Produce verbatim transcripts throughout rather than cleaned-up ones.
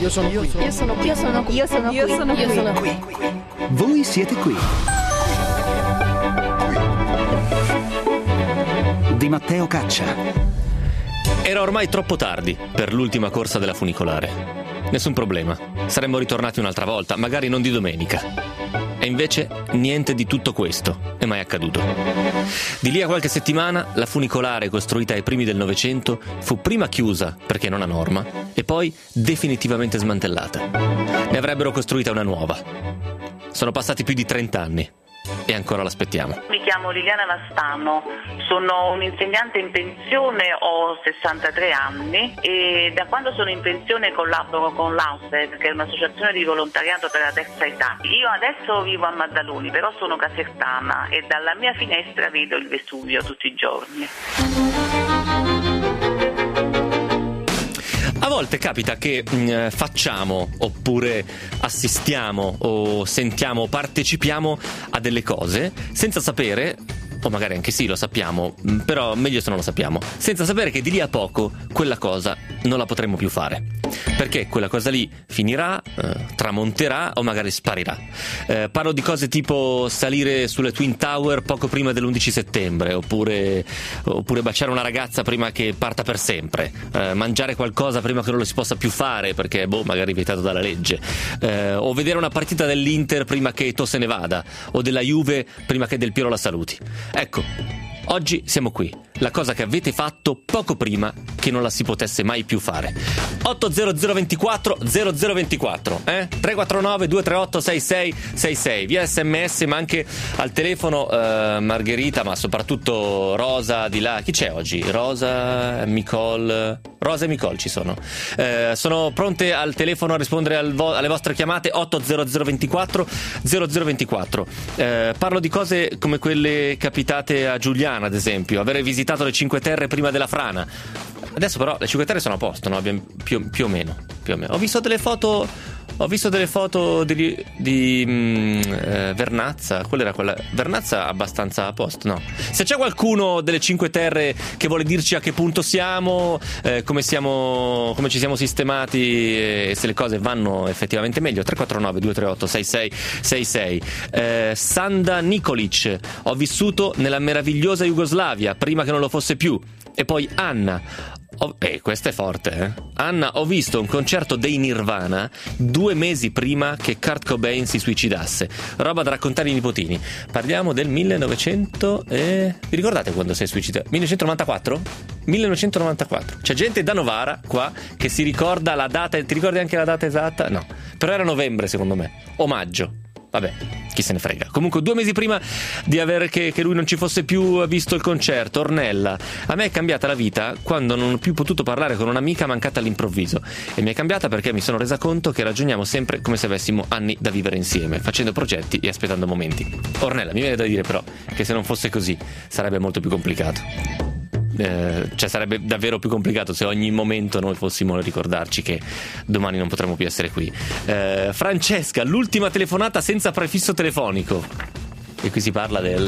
Io sono qui. Io sono qui. Io sono qui. Io sono qui. Io sono Io sono qui. Voi siete qui. Di Matteo Caccia. Era ormai troppo tardi per l'ultima corsa della funicolare. Nessun problema, saremmo ritornati un'altra volta, magari non di domenica. E invece niente di tutto questo è mai accaduto. Di lì a qualche settimana la funicolare, costruita ai primi del Novecento, fu prima chiusa perché non a norma e poi definitivamente smantellata. Ne avrebbero costruita una nuova. Sono passati più di trenta anni e ancora l'aspettiamo. Mi chiamo Liliana Vastano, sono un'insegnante in pensione, ho sessantatré anni e da quando sono in pensione collaboro con l'A U S E, che è un'associazione di volontariato per la terza età. Io adesso vivo a Maddaloni, però sono casertana e dalla mia finestra vedo il Vesuvio tutti i giorni. A volte capita che mh, facciamo oppure assistiamo o sentiamo, partecipiamo a delle cose senza sapere, o magari anche sì lo sappiamo, però meglio se non lo sappiamo, senza sapere che di lì a poco quella cosa non la potremo più fare. Perché quella cosa lì finirà, eh, tramonterà o magari sparirà. Eh, parlo di cose tipo salire sulle Twin Tower poco prima dell'undici settembre, oppure, oppure baciare una ragazza prima che parta per sempre, eh, mangiare qualcosa prima che non lo si possa più fare perché boh, magari vietato dalla legge, eh, o vedere una partita dell'Inter prima che Eto'o se ne vada, o della Juve prima che Del Piero la saluti. Ecco, oggi siamo qui. La cosa che avete fatto poco prima che non la si potesse mai più fare. otto zero zero due quattro zero zero due quattro, eh? tre quattro nove due tre otto sei sei sei sei, via sms, ma anche al telefono. eh, Margherita, ma soprattutto Rosa di là. Chi c'è oggi? Rosa, Micol. Rosa e Micol ci sono. Eh, sono pronte al telefono a rispondere al vo- alle vostre chiamate. Otto zero zero due quattro zero zero due quattro. Eh, parlo di cose come quelle capitate a Giuliana, ad esempio, avere visitato le Cinque Terre prima della frana. Adesso però le Cinque Terre sono a posto, no? Abbiamo più, più o meno, più o meno. Ho visto delle foto Ho visto delle foto di, di mh, eh, Vernazza. Qual era quella? Vernazza abbastanza a posto, no? Se c'è qualcuno delle Cinque Terre che vuole dirci a che punto siamo, eh, come siamo, come ci siamo sistemati e se le cose vanno effettivamente meglio, tre quattro nove due tre otto sei sei sei sei. eh, Sanda Nikolic: ho vissuto nella meravigliosa Jugoslavia prima che non lo fosse più. E poi Anna: Ho, eh, questa è forte, eh? Anna, ho visto un concerto dei Nirvana due mesi prima che Kurt Cobain si suicidasse. Roba da raccontare ai nipotini. Parliamo del millenovecento e... Vi ricordate quando si è suicidato? millenovecentonovantaquattro? millenovecentonovantaquattro. C'è gente da Novara qua che si ricorda la data. Ti ricordi anche la data esatta? No, però era novembre secondo me, o maggio. Vabbè, chi se ne frega. Comunque due mesi prima di aver che, che lui non ci fosse più visto il concerto. Ornella: a me è cambiata la vita quando non ho più potuto parlare con un'amica mancata all'improvviso. E mi è cambiata perché mi sono resa conto che ragioniamo sempre come se avessimo anni da vivere insieme, facendo progetti e aspettando momenti. Ornella, mi viene da dire però che se non fosse così sarebbe molto più complicato. Eh, cioè sarebbe davvero più complicato se ogni momento noi fossimo a ricordarci che domani non potremo più essere qui. eh, Francesca: l'ultima telefonata senza prefisso telefonico. E qui si parla del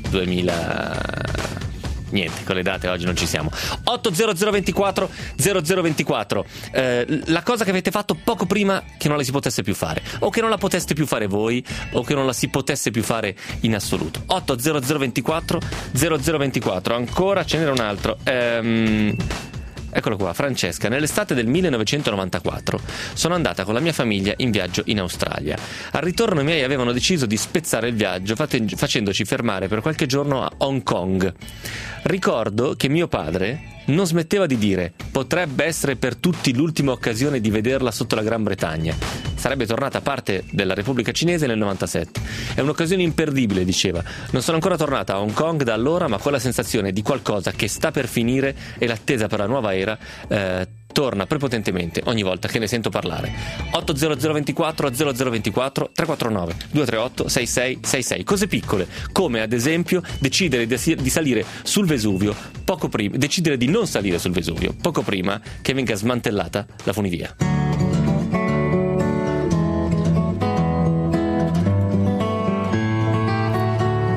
duemila. Niente, con le date oggi non ci siamo. Otto zero zero due quattro zero zero due quattro. eh, La cosa che avete fatto poco prima che non la si potesse più fare, o che non la poteste più fare voi, o che non la si potesse più fare in assoluto. Otto zero zero due quattro zero zero due quattro. Ancora ce n'era un altro. ehm Eccolo qua, Francesca: nell'estate del millenovecentonovantaquattro sono andata con la mia famiglia in viaggio in Australia. Al ritorno i miei avevano deciso di spezzare il viaggio facendoci fermare per qualche giorno a Hong Kong. Ricordo che mio padre non smetteva di dire: potrebbe essere per tutti l'ultima occasione di vederla sotto la Gran Bretagna. Sarebbe tornata parte della Repubblica Cinese nel novantasette. È un'occasione imperdibile, diceva. Non sono ancora tornata a Hong Kong da allora, ma quella sensazione di qualcosa che sta per finire e l'attesa per la nuova era eh, torna prepotentemente ogni volta che ne sento parlare. Otto zero zero due quattro zero zero due quattro tre quattro nove due tre otto sei sei sei sei. Cose piccole, come ad esempio decidere di salire sul Vesuvio poco prima, decidere di non salire sul Vesuvio poco prima che venga smantellata la funivia.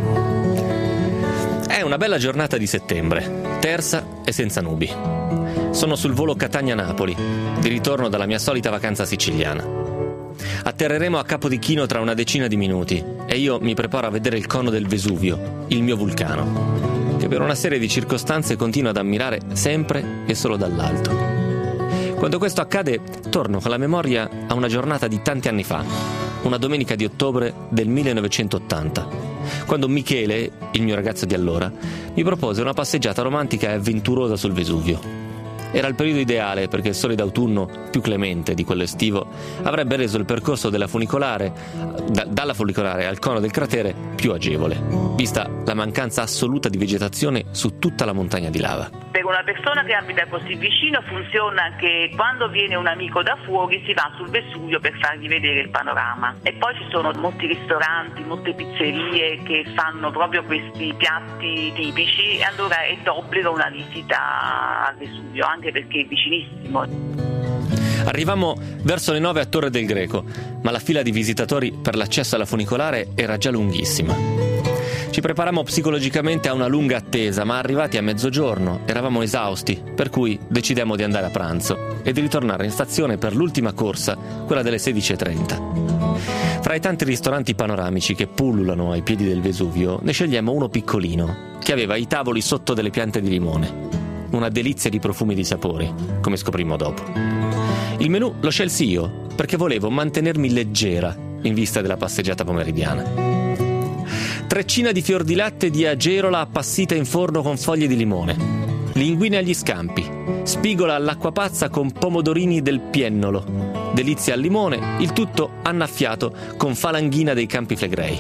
È una bella giornata di settembre, tersa e senza nubi. Sono sul volo Catania-Napoli, di ritorno dalla mia solita vacanza siciliana. Atterreremo a Capo di Chino tra una decina di minuti e io mi preparo a vedere il cono del Vesuvio, il mio vulcano, che per una serie di circostanze continuo ad ammirare sempre e solo dall'alto. Quando questo accade, torno con la memoria a una giornata di tanti anni fa, una domenica di ottobre del millenovecentottanta, quando Michele, il mio ragazzo di allora, mi propose una passeggiata romantica e avventurosa sul Vesuvio. Era il periodo ideale perché il sole d'autunno, più clemente di quello estivo, avrebbe reso il percorso della funicolare, da, dalla funicolare al cono del cratere, più agevole, vista la mancanza assoluta di vegetazione su tutta la montagna di lava. Per una persona che abita così vicino funziona che quando viene un amico da fuori si va sul Vesuvio per fargli vedere il panorama. E poi ci sono molti ristoranti, molte pizzerie che fanno proprio questi piatti tipici e allora è d'obbligo una visita al Vesuvio, anche perché è vicinissimo. Arrivammo verso le nove a Torre del Greco, ma la fila di visitatori per l'accesso alla funicolare era già lunghissima. Ci preparammo psicologicamente a una lunga attesa, ma arrivati a mezzogiorno eravamo esausti, per cui decidemmo di andare a pranzo e di ritornare in stazione per l'ultima corsa, quella delle sedici e trenta. Fra i tanti ristoranti panoramici che pullulano ai piedi del Vesuvio, ne scegliemmo uno piccolino, che aveva i tavoli sotto delle piante di limone. Una delizia di profumi e di sapori, come scoprimmo dopo. Il menù lo scelsi io, perché volevo mantenermi leggera in vista della passeggiata pomeridiana. Treccina di fior di latte di agerola appassita in forno con foglie di limone, linguine agli scampi, spigola all'acqua pazza con pomodorini del piennolo, delizia al limone, il tutto annaffiato con falanghina dei Campi Flegrei.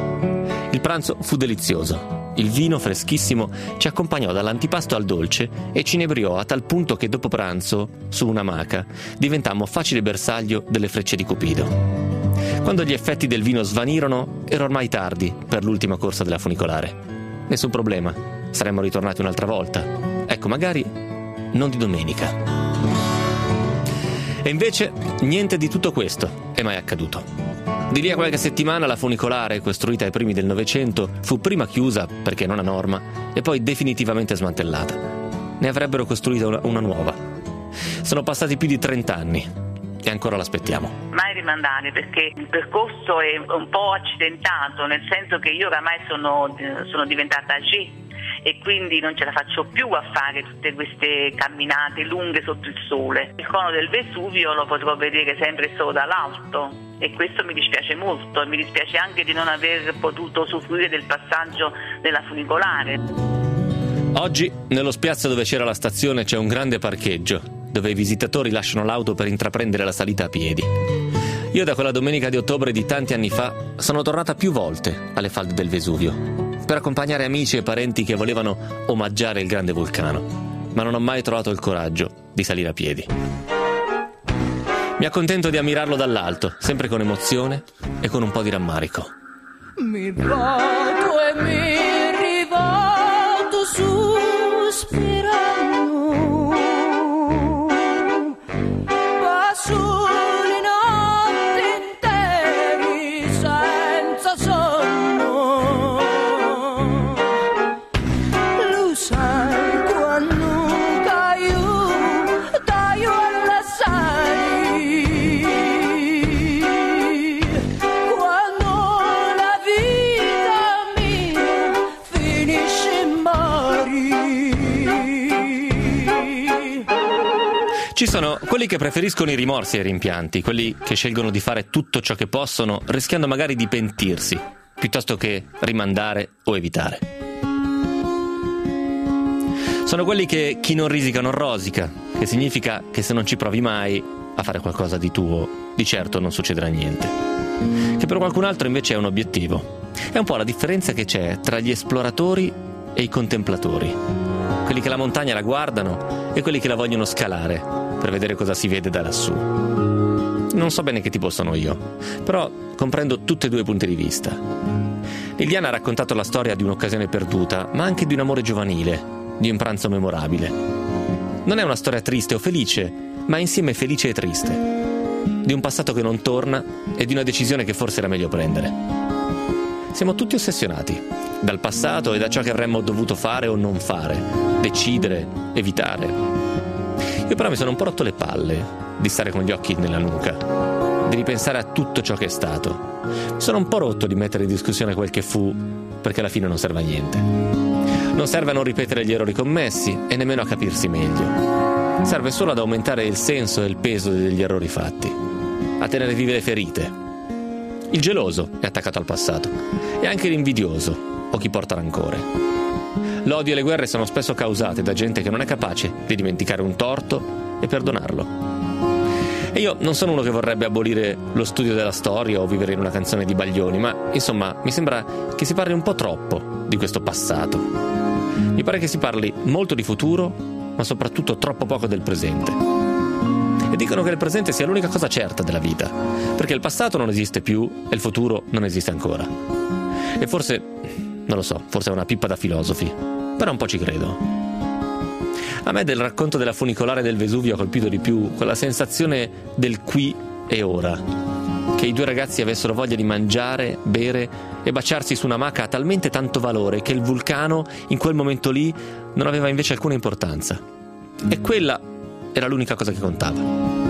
Il pranzo fu delizioso. Il vino freschissimo ci accompagnò dall'antipasto al dolce e ci inebriò a tal punto che dopo pranzo, su un'amaca, diventammo facile bersaglio delle frecce di Cupido. Quando gli effetti del vino svanirono, era ormai tardi per l'ultima corsa della funicolare. Nessun problema, saremmo ritornati un'altra volta. Ecco, magari non di domenica. E invece niente di tutto questo è mai accaduto. Di lì a qualche settimana la funicolare, costruita ai primi del Novecento, fu prima chiusa perché non a norma e poi definitivamente smantellata. Ne avrebbero costruita una, una nuova. Sono passati più di trent'anni e ancora l'aspettiamo. Mai rimandare, perché il percorso è un po' accidentato, nel senso che io oramai sono, sono diventata G e quindi non ce la faccio più a fare tutte queste camminate lunghe sotto il sole. Il cono del Vesuvio lo potrò vedere sempre solo dall'alto e questo mi dispiace molto, e mi dispiace anche di non aver potuto usufruire del passaggio della funicolare. Oggi nello spiazzo dove c'era la stazione c'è un grande parcheggio dove i visitatori lasciano l'auto per intraprendere la salita a piedi. Io da quella domenica di ottobre di tanti anni fa sono tornata più volte alle falde del Vesuvio per accompagnare amici e parenti che volevano omaggiare il grande vulcano, ma non ho mai trovato il coraggio di salire a piedi. Mi accontento di ammirarlo dall'alto, sempre con emozione e con un po' di rammarico. Mi volto e mi rivolto sospirando, passo le notti interi senza sonno. Lo sai quando caio, taio alla sai, quando la vita mia finisce in mari. Ci sono quelli che preferiscono i rimorsi ai rimpianti, quelli che scelgono di fare tutto ciò che possono, rischiando magari di pentirsi, piuttosto che rimandare o evitare. Sono quelli che chi non risica non rosica, che significa che se non ci provi mai a fare qualcosa di tuo, di certo non succederà niente. Che per qualcun altro invece è un obiettivo. È un po' la differenza che c'è tra gli esploratori e i contemplatori. Quelli che la montagna la guardano e quelli che la vogliono scalare per vedere cosa si vede da lassù. Non so bene che tipo sono io, però comprendo tutti e due i punti di vista. Liliana ha raccontato la storia di un'occasione perduta, ma anche di un amore giovanile, di un pranzo memorabile. Non è una storia triste o felice, ma insieme felice e triste. Di un passato che non torna e di una decisione che forse era meglio prendere. Siamo tutti ossessionati dal passato e da ciò che avremmo dovuto fare o non fare, decidere, evitare. Io però mi sono un po' rotto le palle di stare con gli occhi nella nuca, di ripensare a tutto ciò che è stato. Mi sono un po' rotto di mettere in discussione quel che fu, perché alla fine non serve a niente. Non serve a non ripetere gli errori commessi e nemmeno a capirsi meglio. Serve solo ad aumentare il senso e il peso degli errori fatti, a tenere vive le ferite. Il geloso è attaccato al passato e anche l'invidioso o chi porta rancore. L'odio e le guerre sono spesso causate da gente che non è capace di dimenticare un torto e perdonarlo. E io non sono uno che vorrebbe abolire lo studio della storia o vivere in una canzone di Baglioni, ma insomma mi sembra che si parli un po' troppo di questo passato. Mi pare che si parli molto di futuro, ma soprattutto troppo poco del presente. E dicono che il presente sia l'unica cosa certa della vita, perché il passato non esiste più e il futuro non esiste ancora. E forse, non lo so, forse è una pippa da filosofi, però un po' ci credo. A me del racconto della funicolare del Vesuvio ha colpito di più quella sensazione del qui e ora, che i due ragazzi avessero voglia di mangiare, bere e baciarsi su una maca ha talmente tanto valore che il vulcano in quel momento lì non aveva invece alcuna importanza. E quella era l'unica cosa che contava.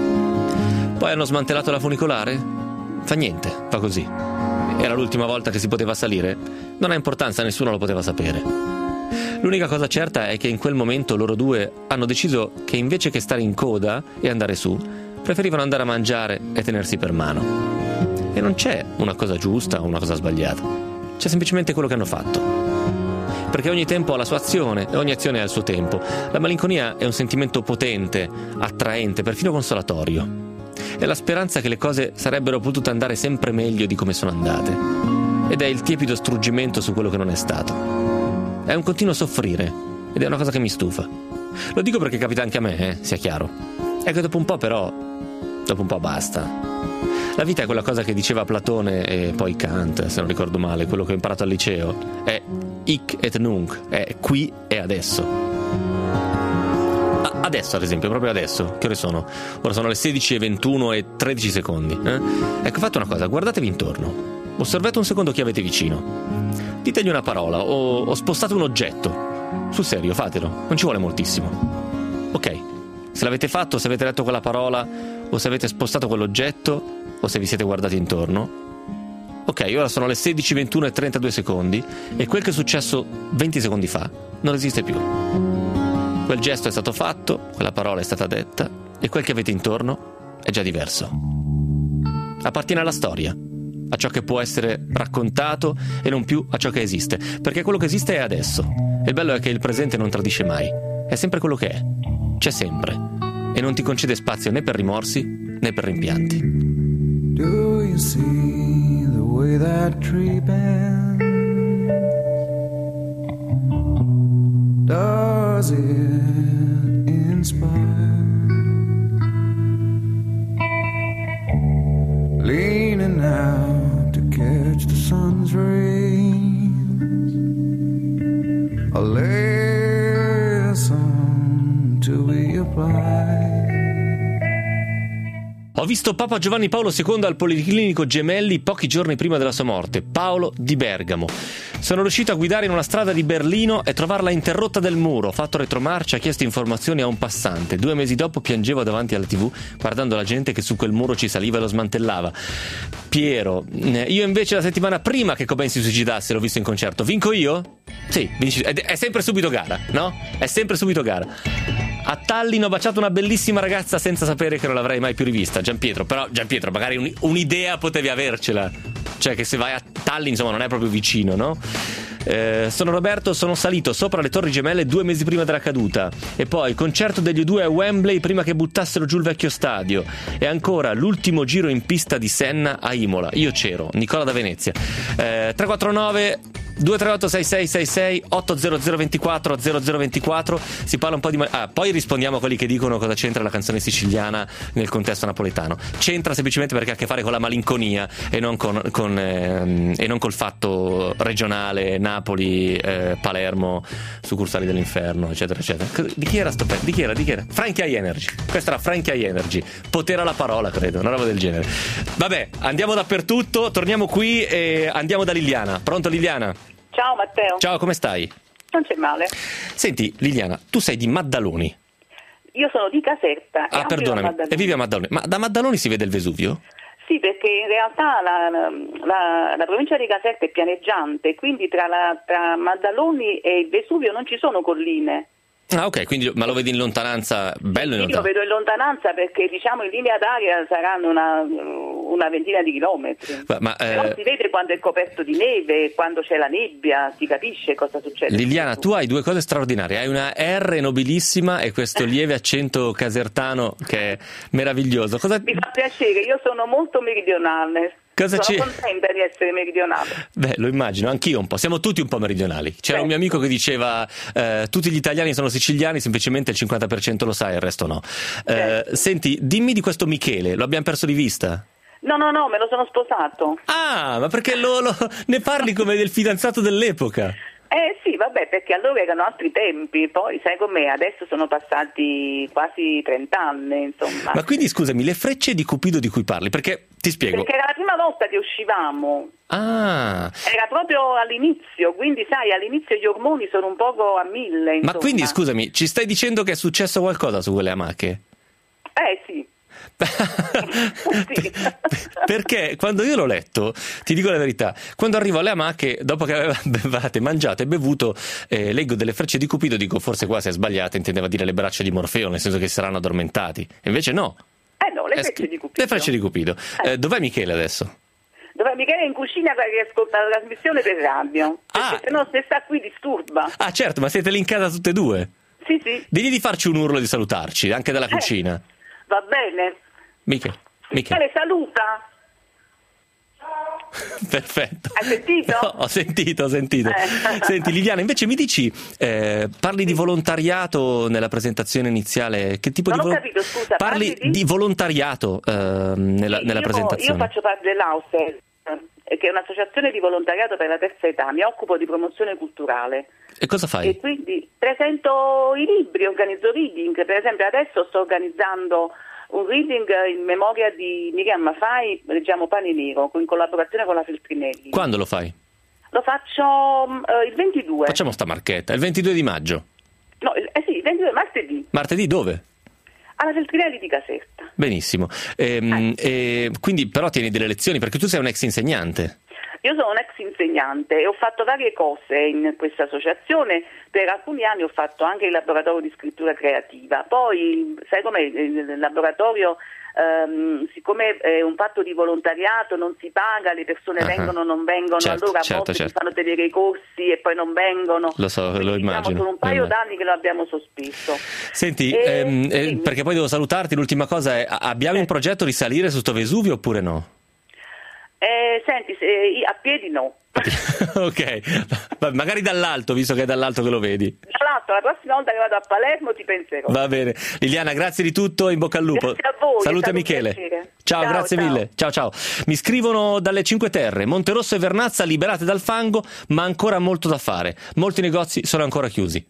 Poi hanno smantellato la funicolare? Fa niente, va così. Era l'ultima volta che si poteva salire? Non ha importanza, nessuno lo poteva sapere. L'unica cosa certa è che in quel momento loro due hanno deciso che invece che stare in coda e andare su, preferivano andare a mangiare e tenersi per mano. E non c'è una cosa giusta o una cosa sbagliata. C'è semplicemente quello che hanno fatto. Perché ogni tempo ha la sua azione e ogni azione ha il suo tempo. La malinconia è un sentimento potente, attraente, perfino consolatorio. È la speranza che le cose sarebbero potute andare sempre meglio di come sono andate. Ed è il tiepido struggimento su quello che non è stato. È un continuo soffrire ed è una cosa che mi stufa. Lo dico perché capita anche a me, eh, sia chiaro. È che dopo un po' però, dopo un po' basta. La vita è quella cosa che diceva Platone e poi Kant, se non ricordo male, quello che ho imparato al liceo. È hic et nunc, è qui e adesso. A- adesso, ad esempio, proprio adesso. Che ore sono? Ora sono le sedici e ventuno e tredici secondi. Eh? Ecco, fate una cosa, guardatevi intorno. Osservate un secondo chi avete vicino. Ditegli una parola o, o spostate un oggetto. Sul serio, fatelo, non ci vuole moltissimo. Ok, se l'avete fatto, se avete letto quella parola o se avete spostato quell'oggetto o se vi siete guardati intorno. Ok, ora sono le sedici, ventuno e trentadue secondi e quel che è successo venti secondi fa non esiste più. Quel gesto è stato fatto, quella parola è stata detta e quel che avete intorno è già diverso. Appartiene alla storia, a ciò che può essere raccontato e non più a ciò che esiste, perché quello che esiste è adesso. E il bello è che il presente non tradisce mai, è sempre quello che è, c'è sempre e non ti concede spazio né per rimorsi né per rimpianti. Do you see the way that tree bends? Does it inspire? Leaning out to catch the sun's rays, a lesson to be applied. Ho visto Papa Giovanni Paolo secondo al Policlinico Gemelli pochi giorni prima della sua morte, Paolo di Bergamo. Sono riuscito a guidare in una strada di Berlino e trovarla interrotta del muro. Ho fatto retromarcia, ho chiesto informazioni a un passante. Due mesi dopo piangevo davanti alla tivù guardando la gente che su quel muro ci saliva e lo smantellava. Piero, io invece la settimana prima che Cobain si suicidasse l'ho visto in concerto. Vinco io? Sì, vinci. È sempre subito gara, no? È sempre subito gara. A Tallinn ho baciato una bellissima ragazza senza sapere che non l'avrei mai più rivista. Gianpietro, però Gianpietro, magari un, un'idea potevi avercela. Cioè che se vai a Tallinn, insomma, non è proprio vicino, no? Eh, sono Roberto, sono salito sopra le Torri Gemelle due mesi prima della caduta. E poi concerto degli U due a Wembley prima che buttassero giù il vecchio stadio. E ancora l'ultimo giro in pista di Senna a Imola. Io c'ero, Nicola da Venezia. eh, tre quattro nove due tre otto sei sei sei sei otto zero zero due quattro zero zero due quattro. Si parla un po' di ma- ah, poi rispondiamo a quelli che dicono cosa c'entra la canzone siciliana nel contesto napoletano. C'entra semplicemente perché ha a che fare con la malinconia e non con, con ehm, e non col fatto regionale Napoli, eh, Palermo, succursali dell'inferno, eccetera eccetera. Di chi era sto pezzo? Di chi era? Di chi era? Frankie High Energy. Questa era Frankie High Energy. Potere alla parola, credo, una roba del genere. Vabbè, andiamo dappertutto, torniamo qui e andiamo da Liliana. Pronto Liliana? Ciao Matteo. Ciao, come stai? Non c'è male. Senti Liliana, tu sei di Maddaloni. Io sono di Caserta. Ah, perdonami, e vivi a Maddaloni. Ma da Maddaloni si vede il Vesuvio? Sì, perché in realtà la, la, la provincia di Caserta è pianeggiante, quindi tra, la, tra Maddaloni e il Vesuvio non ci sono colline. Ah, ok, quindi ma lo vedi in lontananza, bello in lontananza? Io lo vedo in lontananza perché diciamo in linea d'aria saranno una, una ventina di chilometri. Ma, ma, Però eh... si vede quando è coperto di neve, quando c'è la nebbia, si capisce cosa succede. Liliana, tu hai due cose straordinarie, hai una R nobilissima e questo lieve accento casertano che è meraviglioso. Cosa... Mi fa piacere, io sono molto meridionale. Cosa Sono ci... contenta di essere meridionale. Beh, lo immagino, anch'io un po', siamo tutti un po' meridionali. C'era Beh. un mio amico che diceva eh, tutti gli italiani sono siciliani, semplicemente il cinquanta per cento lo sa e il resto no. Eh, Certo. Senti, dimmi di questo Michele, lo abbiamo perso di vista? No, no, no, me lo sono sposato. Ah, ma perché lo, lo- ne parli come del fidanzato dell'epoca? Eh sì, vabbè, perché allora erano altri tempi, poi sai com'è, adesso sono passati quasi trent'anni, insomma. Ma quindi scusami, le frecce di Cupido di cui parli? Perché ti spiego. Perché era la prima volta che uscivamo, Ah, era proprio all'inizio, quindi sai, all'inizio gli ormoni sono un poco a mille, insomma. ma quindi scusami, ci stai dicendo che è successo qualcosa su quelle amache? Eh sì. Sì. Perché quando io l'ho letto, ti dico la verità, quando arrivo alle amache, dopo che avevate mangiato e bevuto, eh, leggo delle frecce di Cupido, dico forse qua si è sbagliata, intendeva dire le braccia di Morfeo, nel senso che si saranno addormentati. E invece no. Eh no, le È frecce scr- di Cupido. Le frecce di Cupido. Eh, dov'è Michele adesso? Dove Michele è in cucina che ascolta la trasmissione per radio, perché Ah. se no se sta qui disturba. Ah certo, ma siete lì in casa tutte e due? Sì, sì. Digli di farci un urlo di salutarci, anche dalla Eh. cucina. Va bene. Michele, Michele. Michele saluta. Perfetto. Hai sentito? No, ho sentito, ho sentito. Eh. Senti Liliana, invece mi dici, eh, parli di volontariato nella presentazione iniziale, che tipo Non di ho volo- capito, scusa, Parli parli di- di volontariato eh, nella, Sì, nella io, presentazione. Io faccio parte dell'A U S E, eh, che è un'associazione di volontariato per la terza età, mi occupo di promozione culturale. E cosa fai? E quindi presento i libri, organizzo reading, per esempio adesso sto organizzando un reading in memoria di Miriam Mafai, leggiamo Pane Nero, in collaborazione con la Feltrinelli. Quando lo fai? Lo faccio eh, il ventidue. Facciamo sta marchetta, il ventidue di maggio. No, il- eh sì, il ventidue martedì, Martedì dove? alla Feltrinelli di Caserta. Benissimo. Ehm, e quindi però tieni delle lezioni perché tu sei un ex insegnante. Io sono un ex insegnante e ho fatto varie cose in questa associazione, per alcuni anni ho fatto anche il laboratorio di scrittura creativa, poi sai com'è il laboratorio, ehm, siccome è un patto di volontariato, non si paga, le persone Ah, vengono o non vengono, certo, allora a certo, volte certo. si fanno tenere i corsi e poi non vengono. Lo so, Quindi, lo diciamo, immagino, sono un lo paio immagino. d'anni che lo abbiamo sospeso. Senti, E- ehm, eh, dimmi. perché poi devo salutarti, l'ultima cosa è, a- abbiamo in progetto di salire su sto Vesuvio oppure no? Eh, senti, se, a piedi no. Ok, Va- magari dall'alto, visto che è dall'alto che lo vedi. Tra l'altro, la prossima volta che vado a Palermo ti penserò. Va bene. Liliana, grazie di tutto, in bocca al lupo. Grazie a voi, è Saluta stato un Michele. piacere. Ciao, Ciao, grazie ciao. mille. Ciao, ciao. Mi scrivono dalle Cinque Terre, Monterosso e Vernazza liberate dal fango, ma ancora molto da fare. Molti negozi sono ancora chiusi.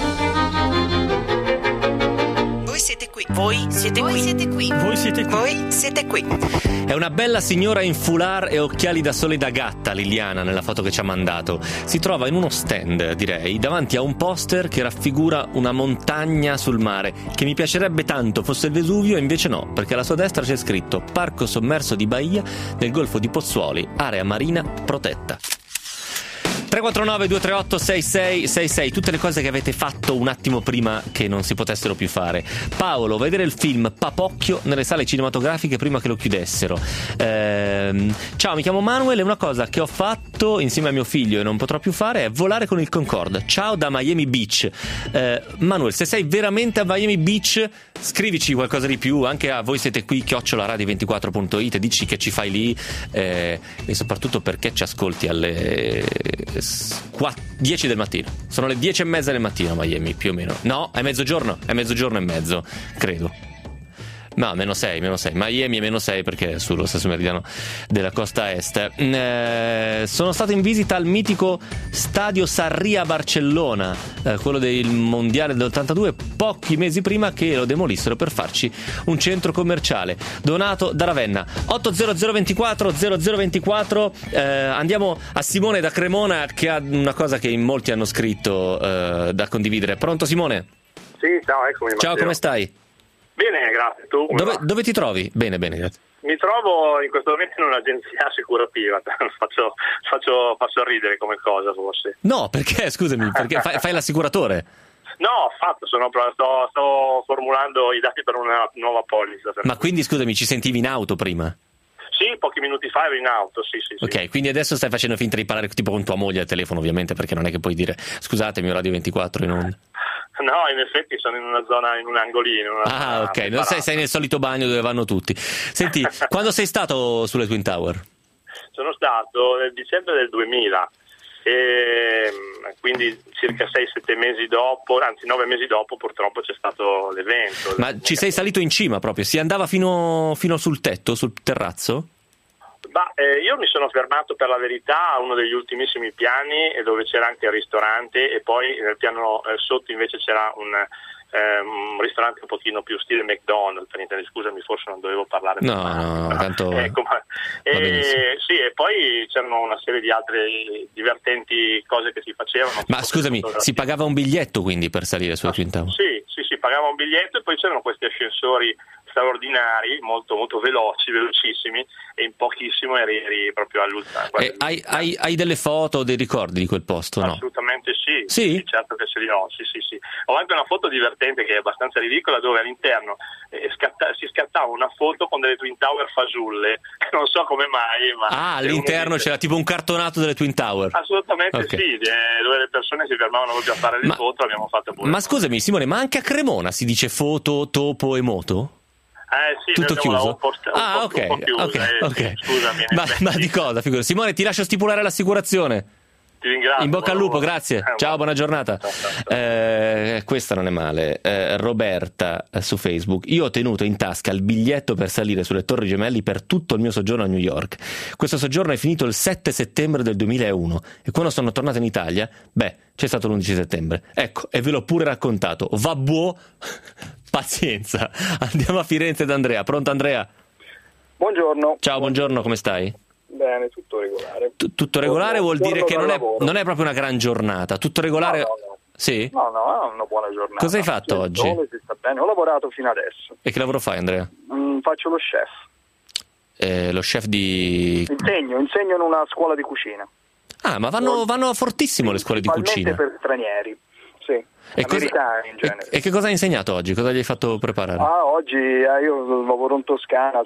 Voi siete qui. Voi siete qui. Siete qui. Voi siete qui. Voi siete qui. È una bella signora in foulard e occhiali da sole da gatta, Liliana, nella foto che ci ha mandato. Si trova in uno stand, direi, davanti a un poster che raffigura una montagna sul mare, che mi piacerebbe tanto fosse il Vesuvio, e invece no, perché alla sua destra c'è scritto Parco sommerso di Baia nel Golfo di Pozzuoli, area marina protetta. tre quattro nove due tre otto sei sei sei sei, tutte le cose che avete fatto un attimo prima che non si potessero più fare. Paolo, vedere il film Papocchio nelle sale cinematografiche prima che lo chiudessero. Ehm, ciao, mi chiamo Manuel e una cosa che ho fatto insieme a mio figlio e non potrò più fare è volare con il Concorde. Ciao da Miami Beach. Eh, Manuel, se sei veramente a Miami Beach, scrivici qualcosa di più, anche a voi siete qui chiocciola radio ventiquattro punto it, dici che ci fai lì eh, e soprattutto perché ci ascolti alle dieci del mattino. Sono le dieci e mezza del mattino a Miami, più o meno. No, è mezzogiorno, è mezzogiorno e mezzo, credo. No, meno sei, meno sei. Miami è meno sei perché è sullo stesso meridiano della costa est. Eh, sono stato in visita al mitico Stadio Sarria a Barcellona, eh, quello del mondiale dell'ottantadue, pochi mesi prima che lo demolissero per farci un centro commerciale. Donato da Ravenna. otto zero zero ventiquattro zero zero ventiquattro. Eh, andiamo a Simone da Cremona, che ha una cosa che in molti hanno scritto eh, da condividere. Pronto, Simone? Sì, ciao, eccomi. Ciao, Matteo. come stai? Bene, grazie. Tu? come Dove, va? dove ti trovi? Bene, bene, grazie. Mi trovo in questo momento in un'agenzia assicurativa. faccio, faccio, faccio ridere come cosa, forse. No, perché? Scusami, perché fai, fai l'assicuratore? No, ho fatto, sono, sto, sto formulando i dati per una nuova polizza. Ma quindi, scusami, ci sentivi in auto prima? Sì, pochi minuti fa ero in auto, sì, sì, sì. Ok, quindi adesso stai facendo finta di parlare tipo con tua moglie al telefono, ovviamente, perché non è che puoi dire scusatemi, ho Radio ventiquattro in onda. No, in effetti sono in una zona, in un angolino. in una Ah, zona ok, non separata. sei, sei nel solito bagno dove vanno tutti. Senti, quando sei stato sulle Twin Tower? Sono stato nel dicembre del duemila, e quindi circa sei sette mesi dopo, anzi nove mesi dopo purtroppo c'è stato l'evento. Ma ci sei salito in cima proprio? Si andava fino, fino sul tetto, sul terrazzo? Ma eh, io mi sono fermato per la verità a uno degli ultimissimi piani, e dove c'era anche il ristorante, e poi nel piano eh, sotto invece c'era un, eh, un ristorante un pochino più stile McDonald's. Per intendere, scusami, forse non dovevo parlare. No, no, no, tanto ecco, ma, va benissimo. e, sì, e poi c'erano una serie di altre divertenti cose che si facevano. Ma scusami, si pagava un biglietto quindi per salire sulle Twin Tower? Sì, sì, sì, pagava un biglietto, e poi c'erano questi ascensori straordinari, molto molto veloci, velocissimi, e in pochissimo eri, eri proprio all'ultimo. Eh, hai, hai, hai delle foto, dei ricordi di quel posto, no? Assolutamente sì. Sì? Sì, certo che ce li ho, sì, sì, sì. Ho anche una foto divertente che è abbastanza ridicola, dove all'interno eh, scatta- si scattava una foto con delle Twin Tower fasulle, non so come mai, ma... Ah, se all'interno uno dice- c'era tipo un cartonato delle Twin Tower. Assolutamente Ok. sì, eh, dove le persone si fermavano proprio a fare le Ma- foto, abbiamo fatto pure. Ma scusami Simone, ma anche a Cremona si dice foto, topo e moto? Eh sì, Tutto noi abbiamo chiuso? un po' st- un Ah, po'- ok, un po' chiuso, ok, eh, ok. scusami. in Ma, effetti. ma di cosa? Figurati. Simone, ti lascio stipulare l'assicurazione. Ti ringrazio. In bocca al lupo, buon lavoro. grazie. Eh, Ciao, buona giornata. Ciao, ciao, ciao. Eh, questa non è male. Eh, Roberta eh, su Facebook. Io ho tenuto in tasca il biglietto per salire sulle Torri Gemelli per tutto il mio soggiorno a New York. Questo soggiorno è finito il sette settembre del duemilauno e quando sono tornato in Italia, beh, c'è stato l'undici settembre. Ecco, e ve l'ho pure raccontato. Va buo, pazienza. Andiamo a Firenze da Andrea. Pronto Andrea? Buongiorno. Ciao, buongiorno, come stai? Bene, tutto regolare. T- tutto regolare vuol Buongiorno dire che non dal è, lavoro. non è proprio una gran giornata. Tutto regolare? No, no, no. Sì? No, no, è una buona giornata. Cosa hai fatto Sì, il oggi? sole, si sta bene. Ho lavorato fino adesso. E che lavoro fai, Andrea? Mm, faccio lo chef. Eh, lo chef di... Insegno, insegno in una scuola di cucina. Ah, ma vanno, vanno fortissimo le scuole di cucina. Principalmente per stranieri, sì. E cosa- Americani in genere. E, e che cosa hai insegnato oggi? Cosa gli hai fatto preparare? Ah, oggi eh, io lavoro in Toscana,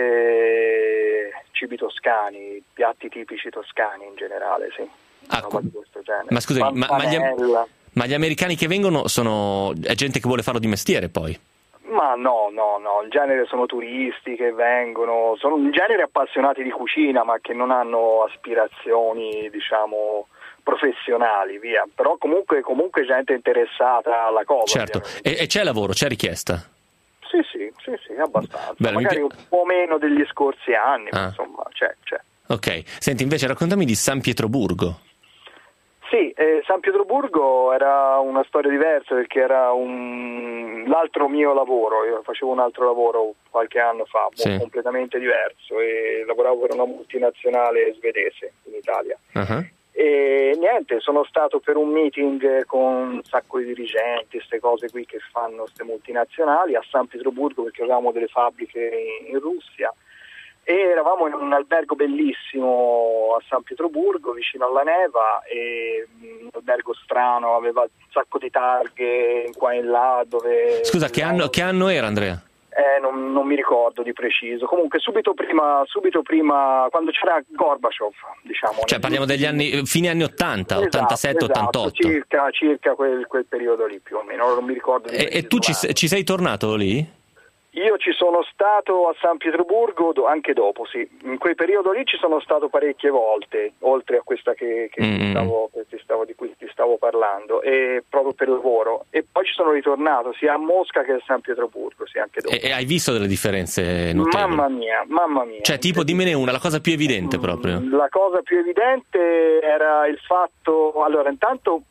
sicché cibi toscani, piatti tipici toscani in generale, sì. Ah, Roba co- di questo genere. ma scusami, ma, ma gli, Panella. ma gli americani che vengono sono... è gente che vuole farlo di mestiere poi? Ma no, no, no, in genere sono turisti che vengono, sono in genere appassionati di cucina, ma che non hanno aspirazioni, diciamo, professionali, via. Però comunque, comunque gente interessata alla cosa. Certo, ovviamente. e, e c'è lavoro, c'è richiesta? Sì, sì, sì, sì, abbastanza. Bello, mi Magari pi- un po' meno degli scorsi anni, ma Ah. insomma, c'è, c'è. Ok, senti invece raccontami di San Pietroburgo. Sì, eh, San Pietroburgo era una storia diversa perché era un... l'altro mio lavoro, io facevo un altro lavoro qualche anno fa, Sì. completamente diverso, e lavoravo per una multinazionale svedese in Italia. Uh-huh. E niente, sono stato per un meeting con un sacco di dirigenti, queste cose qui che fanno queste multinazionali a San Pietroburgo, perché avevamo delle fabbriche in, in Russia. E eravamo in un albergo bellissimo a San Pietroburgo, vicino alla Neva, e un albergo strano, aveva un sacco di targhe qua e là dove... Scusa, che anno, che anno era Andrea? Eh, non, non mi ricordo di preciso. Comunque subito prima, subito prima quando c'era Gorbaciov, diciamo. Cioè parliamo degli anni, fine anni ottanta, Esatto, ottantasette, esatto, ottantotto. circa, circa quel, quel periodo lì più o meno, non mi ricordo di E, e preciso tu ci, l'anno. ci sei tornato lì? Io ci sono stato a San Pietroburgo do- anche dopo, sì. In quel periodo lì ci sono stato parecchie volte, oltre a questa che, che Mm. ti stavo, che ti stavo, di cui ti stavo parlando, e proprio per lavoro. E poi ci sono ritornato sia a Mosca che a San Pietroburgo, sì, anche dopo. E, e hai visto delle differenze notevoli? Mamma mia, mamma mia. Cioè tipo dimmene una, la cosa più evidente proprio. La cosa più evidente era il fatto, allora intanto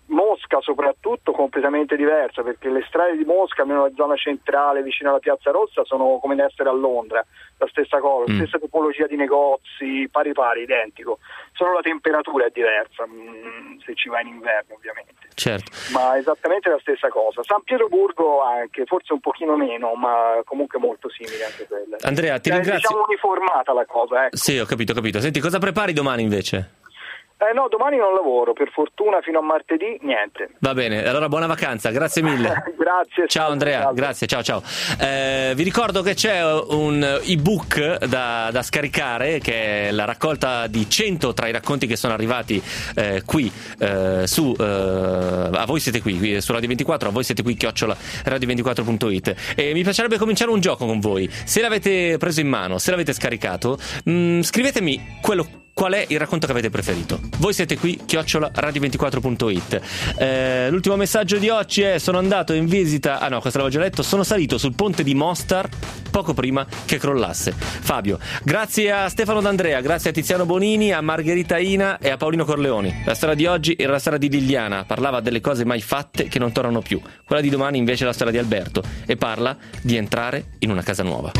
Mosca soprattutto completamente diversa, perché le strade di Mosca, almeno la zona centrale vicino alla Piazza Rossa, sono come essere a Londra, la stessa cosa, mm. stessa tipologia di negozi, pari pari, identico, solo la temperatura è diversa, mh, se ci va in inverno ovviamente. Certo. Ma esattamente la stessa cosa. San Pietroburgo anche, forse un pochino meno, ma comunque molto simile anche quella. Andrea, ti è, ringrazio. Diciamo uniformata la cosa, ecco. Sì, ho capito, ho capito. Senti, cosa prepari domani invece? Eh no, domani non lavoro, per fortuna fino a martedì niente. Va bene, allora buona vacanza, grazie mille. Grazie. Ciao Andrea, salve. Grazie, ciao ciao. Eh, vi ricordo che c'è un ebook da, da scaricare, che è la raccolta di cento tra i racconti che sono arrivati eh, qui eh, su eh, a voi siete qui, su Radio ventiquattro, a voi siete qui chiocciola radio ventiquattro punto it, e mi piacerebbe cominciare un gioco con voi. Se l'avete preso in mano, se l'avete scaricato, mh, scrivetemi quello qual è il racconto che avete preferito. Voi siete qui chiocciola radio ventiquattro punto it. Eh, l'ultimo messaggio di oggi è: sono andato in visita, ah no, questo l'avevo già letto, sono salito sul ponte di Mostar poco prima che crollasse. Fabio, grazie a Stefano D'Andrea, grazie a Tiziano Bonini, a Margherita Ina e a Paolino Corleoni. La storia di oggi era la storia di Liliana, parlava delle cose mai fatte che non tornano più. Quella di domani invece è la storia di Alberto e parla di entrare in una casa nuova.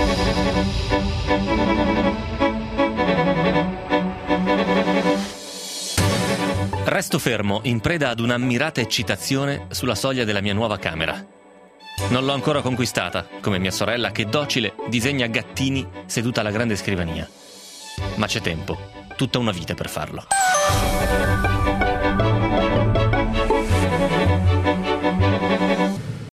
Resto fermo, in preda ad un'ammirata eccitazione sulla soglia della mia nuova camera. Non l'ho ancora conquistata, come mia sorella che docile disegna gattini seduta alla grande scrivania. Ma c'è tempo, tutta una vita per farlo.